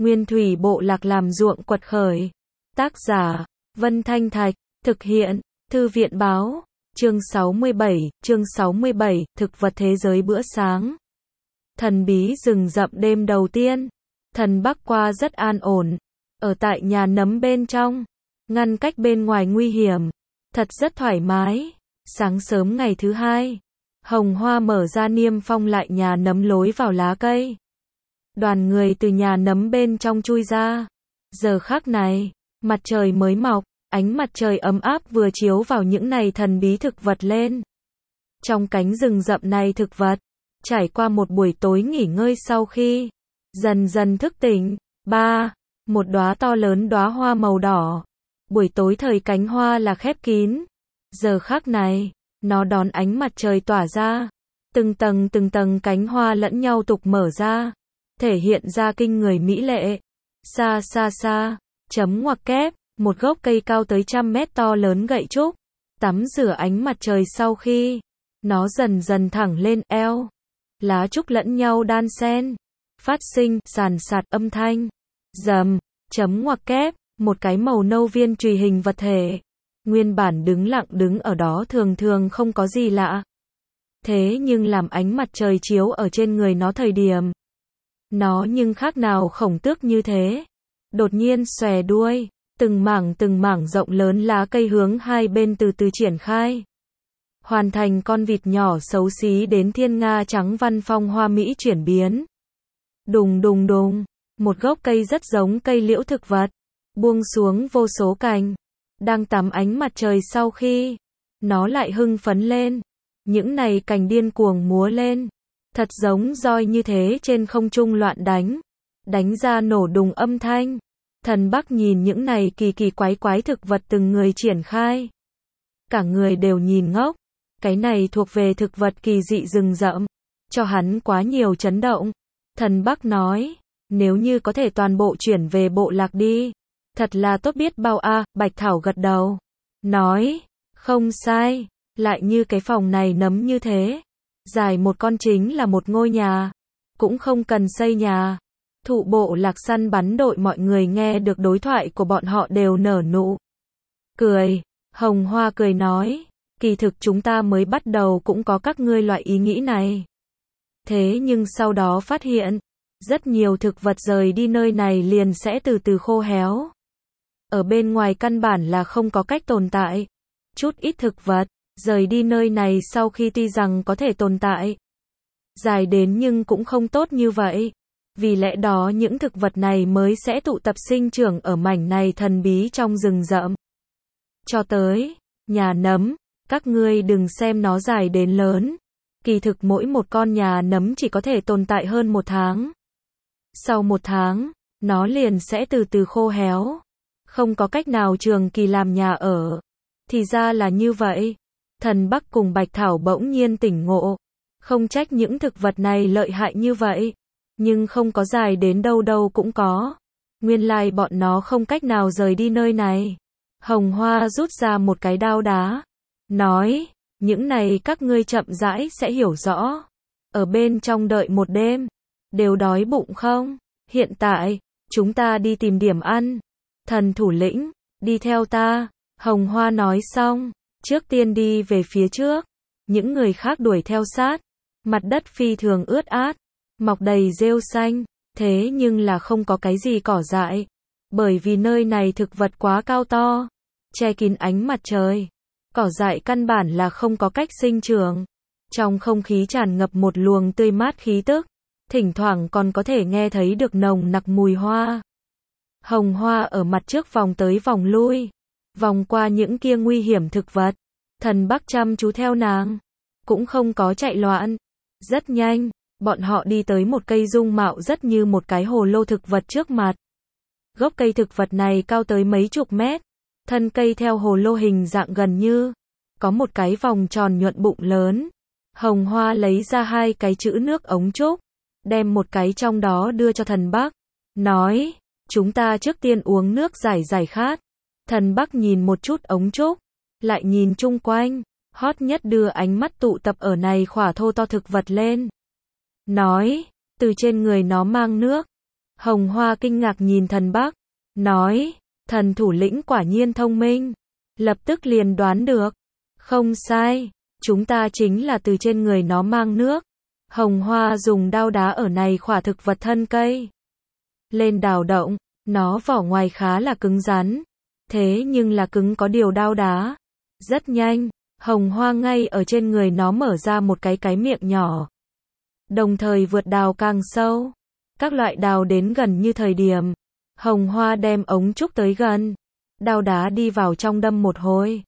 Nguyên thủy bộ lạc làm ruộng quật khởi. Tác giả, Vân Thanh Thạch, thực hiện, Thư viện Báo, chương 67, thực vật thế giới bữa sáng. Thần bí rừng rậm đêm đầu tiên. Thần Bắc qua rất an ổn, ở tại nhà nấm bên trong, ngăn cách bên ngoài nguy hiểm, thật rất thoải mái. Sáng sớm ngày thứ hai, Hồng Hoa mở ra niêm phong lại nhà nấm lối vào lá cây. Đoàn người từ nhà nấm bên trong chui ra. Giờ khắc này, mặt trời mới mọc, ánh mặt trời ấm áp vừa chiếu vào những này thần bí thực vật lên. Trong cánh rừng rậm này thực vật, trải qua một buổi tối nghỉ ngơi sau khi dần dần thức tỉnh. Một đóa to lớn đóa hoa màu đỏ. Buổi tối thời cánh hoa là khép kín. Giờ khắc này, nó đón ánh mặt trời tỏa ra. Từng tầng cánh hoa lẫn nhau tục mở ra, thể hiện ra kinh người mỹ lệ. Xa, chấm ngoặc kép, một gốc cây cao tới 100 mét to lớn gậy trúc, tắm rửa ánh mặt trời sau khi nó dần dần thẳng lên eo. Lá trúc lẫn nhau đan xen, phát sinh sàn sạt âm thanh. Rầm, chấm ngoặc kép, một cái màu nâu viên chùy hình vật thể. Nguyên bản đứng lặng đứng ở đó thường không có gì lạ. Thế nhưng làm ánh mặt trời chiếu ở trên người nó thời điểm, nó nhưng khác nào khổng tước như thế. Đột nhiên xòe đuôi, từng mảng rộng lớn lá cây hướng hai bên từ từ triển khai. Hoàn thành con vịt nhỏ xấu xí đến thiên nga trắng văn phong hoa mỹ chuyển biến. Đùng, một gốc cây rất giống cây liễu thực vật, buông xuống vô số cành, đang tắm ánh mặt trời sau khi nó lại hưng phấn lên. Những này cành điên cuồng múa lên, thật giống roi như thế trên không trung loạn đánh ra nổ đùng âm thanh. Thần Bắc nhìn những này kỳ quái thực vật từng người triển khai, cả người đều nhìn ngốc. Cái này thuộc về thực vật kỳ dị rừng rậm, cho hắn quá nhiều chấn động. Thần Bắc nói, nếu như có thể toàn bộ chuyển về bộ lạc đi, thật là tốt biết bao a. Bạch Thảo gật đầu, nói, không sai, lại như cái phòng này nấm như thế, dài một con chính là một ngôi nhà, cũng không cần xây nhà. Thụ bộ lạc săn bắn đội mọi người nghe được đối thoại của bọn họ đều nở nụ cười. Hồng Hoa cười nói, kỳ thực chúng ta mới bắt đầu cũng có các ngươi loại ý nghĩ này. Thế nhưng sau đó phát hiện, rất nhiều thực vật rời đi nơi này liền sẽ từ từ khô héo. Ở bên ngoài căn bản là không có cách tồn tại. Chút ít thực vật, rời đi nơi này sau khi tuy rằng có thể tồn tại dài đến nhưng cũng không tốt như vậy. Vì lẽ đó những thực vật này mới sẽ tụ tập sinh trưởng ở mảnh này thần bí trong rừng rậm. Cho tới nhà nấm, các ngươi đừng xem nó dài đến lớn. Kỳ thực mỗi một con nhà nấm chỉ có thể tồn tại hơn 1 tháng. Sau 1 tháng, nó liền sẽ từ từ khô héo. Không có cách nào trường kỳ làm nhà ở. Thì ra là như vậy. Thần Bắc cùng Bạch Thảo bỗng nhiên tỉnh ngộ. Không trách những thực vật này lợi hại như vậy. Nhưng không có dài đến đâu cũng có. Nguyên lai bọn nó không cách nào rời đi nơi này. Hồng Hoa rút ra một cái đao đá, nói, những này các ngươi chậm rãi sẽ hiểu rõ. Ở bên trong đợi một đêm, đều đói bụng không? Hiện tại, chúng ta đi tìm điểm ăn. Thần thủ lĩnh, đi theo ta. Hồng Hoa nói xong, trước tiên đi về phía trước. Những người khác đuổi theo sát. Mặt đất phi thường ướt át, mọc đầy rêu xanh, thế nhưng là không có cái gì cỏ dại. Bởi vì nơi này thực vật quá cao to, che kín ánh mặt trời. Cỏ dại căn bản là không có cách sinh trưởng. Trong không khí tràn ngập một luồng tươi mát khí tức, thỉnh thoảng còn có thể nghe thấy được nồng nặc mùi hoa. Hồng Hoa ở mặt trước vòng tới vòng lui, vòng qua những kia nguy hiểm thực vật. Thần Bắc chăm chú theo nàng, cũng không có chạy loạn. Rất nhanh, bọn họ đi tới một cây dung mạo rất như một cái hồ lô thực vật trước mặt. Gốc cây thực vật này cao tới mấy chục mét, thân cây theo hồ lô hình dạng gần như có một cái vòng tròn nhuận bụng lớn. Hồng Hoa lấy ra 2 cái chữ nước ống trúc, đem một cái trong đó đưa cho Thần Bắc, nói, chúng ta trước tiên uống nước giải khát. Thần Bắc nhìn một chút ống trúc, lại nhìn chung quanh, hot nhất đưa ánh mắt tụ tập ở này khỏa thô to thực vật lên. Nói, từ trên người nó mang nước. Hồng Hoa kinh ngạc nhìn thần Bắc, nói, thần thủ lĩnh quả nhiên thông minh, lập tức liền đoán được. Không sai, chúng ta chính là từ trên người nó mang nước. Hồng Hoa dùng đao đá ở này khỏa thực vật thân cây lên đào động, nó vỏ ngoài khá là cứng rắn, thế nhưng là cứng có điều đao đá. Rất nhanh, Hồng Hoa ngay ở trên người nó mở ra một cái miệng nhỏ. Đồng thời vượt đào càng sâu. Các loại đào đến gần như thời điểm. Hồng Hoa đem ống trúc tới gần. Đao đá đi vào trong đâm một hồi.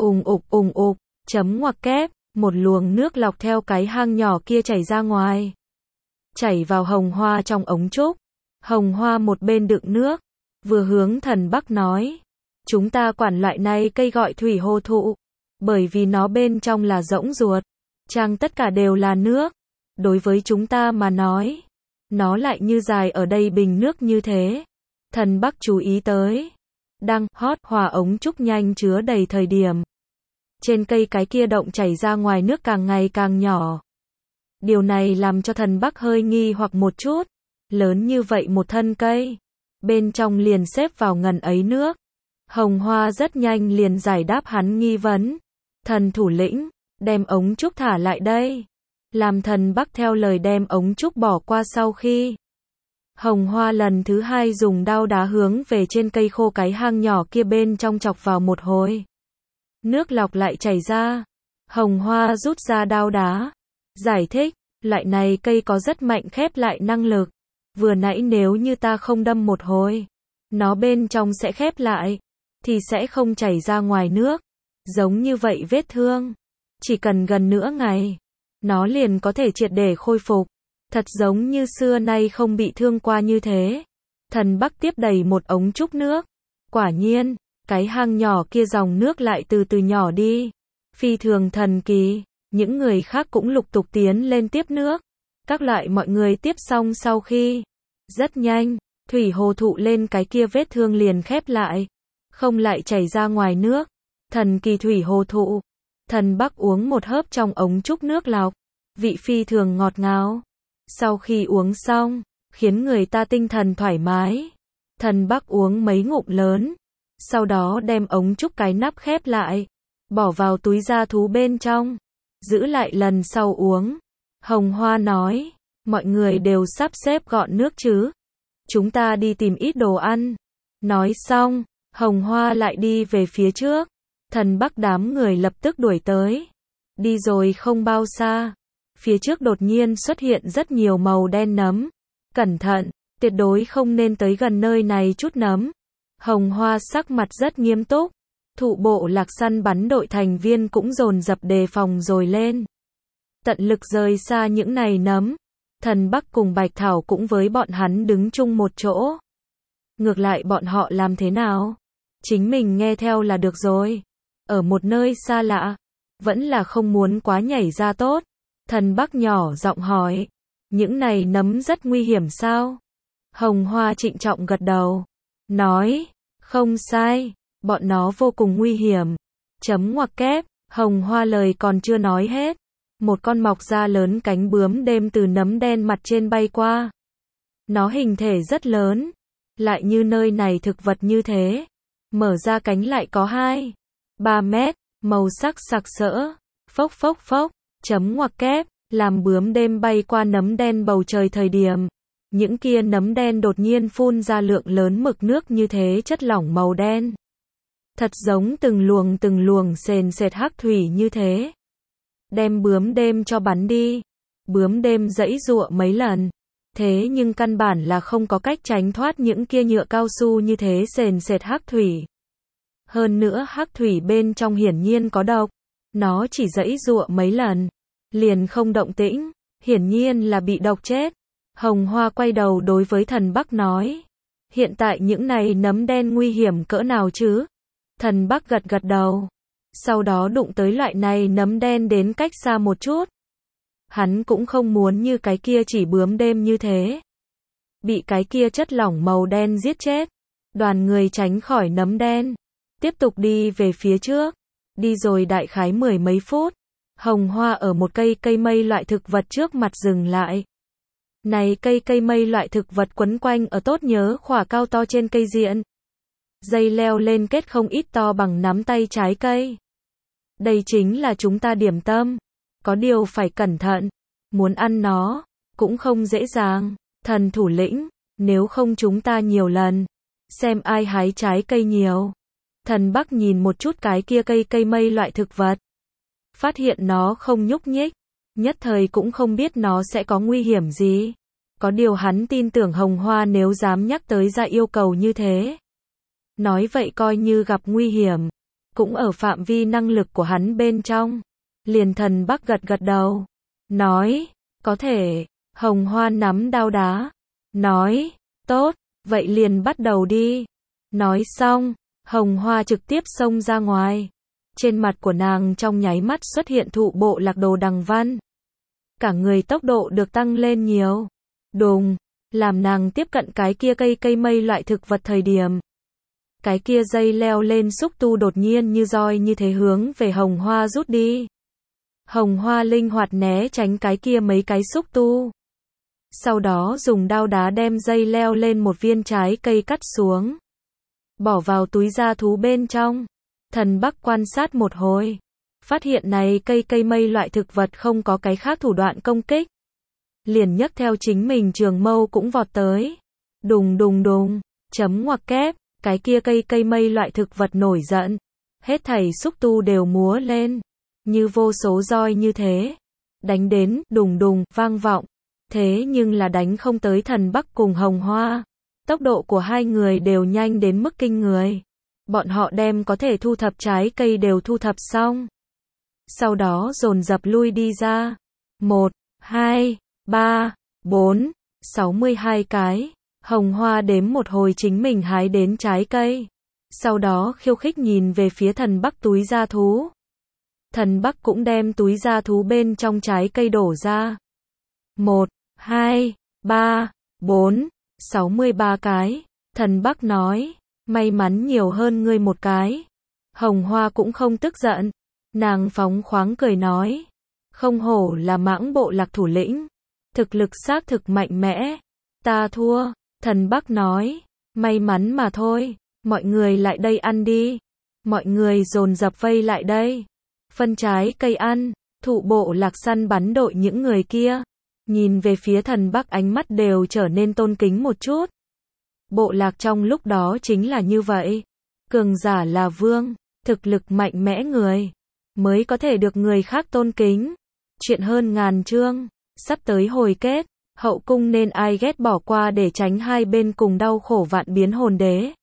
Ùng ục, chấm ngoặc kép, một luồng nước lọc theo cái hang nhỏ kia chảy ra ngoài. Chảy vào Hồng Hoa trong ống trúc. Hồng Hoa một bên đựng nước, vừa hướng thần Bắc nói. Chúng ta quản loại này cây gọi thủy hồ thụ, bởi vì nó bên trong là rỗng ruột, trang tất cả đều là nước. Đối với chúng ta mà nói, nó lại như dài ở đây bình nước như thế. Thần Bắc chú ý tới, đang hót hòa ống trúc nhanh chứa đầy thời điểm. Trên cây cái kia động chảy ra ngoài nước càng ngày càng nhỏ. Điều này làm cho thần Bắc hơi nghi hoặc một chút. Lớn như vậy một thân cây, bên trong liền xếp vào ngần ấy nước. Hồng Hoa rất nhanh liền giải đáp hắn nghi vấn. Thần thủ lĩnh, đem ống trúc thả lại đây. Làm thần Bắc theo lời đem ống trúc bỏ qua sau khi. Hồng Hoa lần thứ hai dùng đao đá hướng về trên cây khô cái hang nhỏ kia bên trong chọc vào một hồi. Nước lọc lại chảy ra. Hồng Hoa rút ra đao đá. Giải thích, loại này cây có rất mạnh khép lại năng lực. Vừa nãy nếu như ta không đâm một hồi, nó bên trong sẽ khép lại, thì sẽ không chảy ra ngoài nước. Giống như vậy vết thương, chỉ cần gần nửa ngày, nó liền có thể triệt để khôi phục. Thật giống như xưa nay không bị thương qua như thế. Thần Bắc tiếp đầy một ống trúc nước. Quả nhiên, cái hang nhỏ kia dòng nước lại từ từ nhỏ đi. Phi thường thần kỳ, những người khác cũng lục tục tiến lên tiếp nước. Các loại mọi người tiếp xong sau khi. Rất nhanh, thủy hồ thụ lên cái kia vết thương liền khép lại. Không lại chảy ra ngoài nước. Thần kỳ thủy hồ thụ. Thần Bắc uống một hớp trong ống trúc nước lọc. Vị phi thường ngọt ngào. Sau khi uống xong, khiến người ta tinh thần thoải mái. Thần Bắc uống mấy ngụm lớn. Sau đó đem ống trúc cái nắp khép lại. Bỏ vào túi da thú bên trong. Giữ lại lần sau uống. Hồng Hoa nói. Mọi người đều sắp xếp gọn nước chứ. Chúng ta đi tìm ít đồ ăn. Nói xong, Hồng Hoa lại đi về phía trước. Thần Bắc đám người lập tức đuổi tới. Đi rồi không bao xa. Phía trước đột nhiên xuất hiện rất nhiều màu đen nấm. Cẩn thận, tuyệt đối không nên tới gần nơi này chút nấm. Hồng Hoa sắc mặt rất nghiêm túc. Thụ bộ lạc săn bắn đội thành viên cũng dồn dập đề phòng rồi lên. Tận lực rời xa những này nấm. Thần Bắc cùng Bạch Thảo cũng với bọn hắn đứng chung một chỗ. Ngược lại bọn họ làm thế nào? Chính mình nghe theo là được rồi. Ở một nơi xa lạ, vẫn là không muốn quá nhảy ra tốt. Thần Bắc nhỏ giọng hỏi, những này nấm rất nguy hiểm sao? Hồng Hoa trịnh trọng gật đầu, nói, không sai, bọn nó vô cùng nguy hiểm. Chấm ngoặc kép, Hồng Hoa lời còn chưa nói hết. Một con mọc da lớn cánh bướm đêm từ nấm đen mặt trên bay qua. Nó hình thể rất lớn, lại như nơi này thực vật như thế. Mở ra cánh lại có 2-3 mét, màu sắc sặc sỡ. Phốc phốc phốc, chấm ngoặc kép, làm bướm đêm bay qua nấm đen bầu trời thời điểm. Những kia nấm đen đột nhiên phun ra lượng lớn mực nước như thế chất lỏng màu đen. Thật giống từng luồng sền sệt hắc thủy như thế. Đem bướm đêm cho bắn đi. Bướm đêm giãy giụa mấy lần. Thế nhưng căn bản là không có cách tránh thoát những kia nhựa cao su như thế sền sệt hắc thủy. Hơn nữa hắc thủy bên trong hiển nhiên có độc. Nó chỉ giãy giụa mấy lần, liền không động tĩnh, hiển nhiên là bị độc chết. Hồng Hoa quay đầu đối với thần Bắc nói. Hiện tại những này nấm đen nguy hiểm cỡ nào chứ? Thần Bắc gật gật đầu. Sau đó đụng tới loại này nấm đen đến cách xa một chút. Hắn cũng không muốn như cái kia chỉ bướm đêm như thế. Bị cái kia chất lỏng màu đen giết chết. Đoàn người tránh khỏi nấm đen. Tiếp tục đi về phía trước. Đi rồi đại khái 10 mấy phút. Hồng Hoa ở một cây mây loại thực vật trước mặt dừng lại. Này cây mây loại thực vật quấn quanh ở tốt nhớ khỏa cao to trên cây diện. Dây leo lên kết không ít to bằng nắm tay trái cây. Đây chính là chúng ta điểm tâm. Có điều phải cẩn thận. Muốn ăn nó, cũng không dễ dàng. Thần thủ lĩnh, nếu không chúng ta nhiều lần. Xem ai hái trái cây nhiều. Thần Bắc nhìn một chút cái kia cây mây loại thực vật. Phát hiện nó không nhúc nhích. Nhất thời cũng không biết nó sẽ có nguy hiểm gì. Có điều hắn tin tưởng Hồng Hoa nếu dám nhắc tới ra yêu cầu như thế. Nói vậy coi như gặp nguy hiểm. Cũng ở phạm vi năng lực của hắn bên trong. Liền Thần Bắc gật đầu. Nói, có thể. Hồng Hoa nắm đao đá. Nói, tốt, vậy liền bắt đầu đi. Nói xong, Hồng Hoa trực tiếp xông ra ngoài. Trên mặt của nàng trong nháy mắt xuất hiện thụ bộ lạc đồ đằng văn. Cả người tốc độ được tăng lên nhiều. Đùng, làm nàng tiếp cận cái kia cây mây loại thực vật thời điểm. Cái kia dây leo lên xúc tu đột nhiên như roi như thế hướng về Hồng Hoa rút đi. Hồng Hoa linh hoạt né tránh cái kia mấy cái xúc tu. Sau đó dùng đao đá đem dây leo lên một viên trái cây cắt xuống. Bỏ vào túi da thú bên trong. Thần Bắc quan sát một hồi. Phát hiện này cây mây loại thực vật không có cái khác thủ đoạn công kích. Liền nhấc theo chính mình trường mâu cũng vọt tới. Đùng đùng đùng, chấm ngoặc kép, cái kia cây mây loại thực vật nổi giận. Hết thảy xúc tu đều múa lên. Như vô số roi như thế. Đánh đến, đùng đùng, vang vọng. Thế nhưng là đánh không tới Thần Bắc cùng Hồng Hoa. Tốc độ của hai người đều nhanh đến mức kinh người. Bọn họ đem có thể thu thập trái cây đều thu thập xong. Sau đó dồn dập lui đi ra. 1, 2, 3, 4, 62 cái. Hồng Hoa đếm một hồi chính mình hái đến trái cây. Sau đó khiêu khích nhìn về phía Thần Bắc túi da thú. Thần Bắc cũng đem túi da thú bên trong trái cây đổ ra. 1, 2, 3, 4, 63 cái. Thần Bắc nói, may mắn nhiều hơn ngươi một cái. Hồng Hoa cũng không tức giận. Nàng phóng khoáng cười nói, không hổ là Mãng bộ lạc thủ lĩnh. Thực lực xác thực mạnh mẽ. Ta thua. Thần Bắc nói, may mắn mà thôi. Mọi người lại đây ăn đi. Mọi người dồn dập vây lại đây. Phân trái cây ăn. Thụ bộ lạc săn bắn đội những người kia. Nhìn về phía Thần Bắc ánh mắt đều trở nên tôn kính một chút. Bộ lạc trong lúc đó chính là như vậy. Cường giả là vương. Thực lực mạnh mẽ người. Mới có thể được người khác tôn kính. Chuyện hơn ngàn chương. Sắp tới hồi kết. Hậu cung nên ai ghét bỏ qua để tránh hai bên cùng đau khổ vạn biến hồn đế.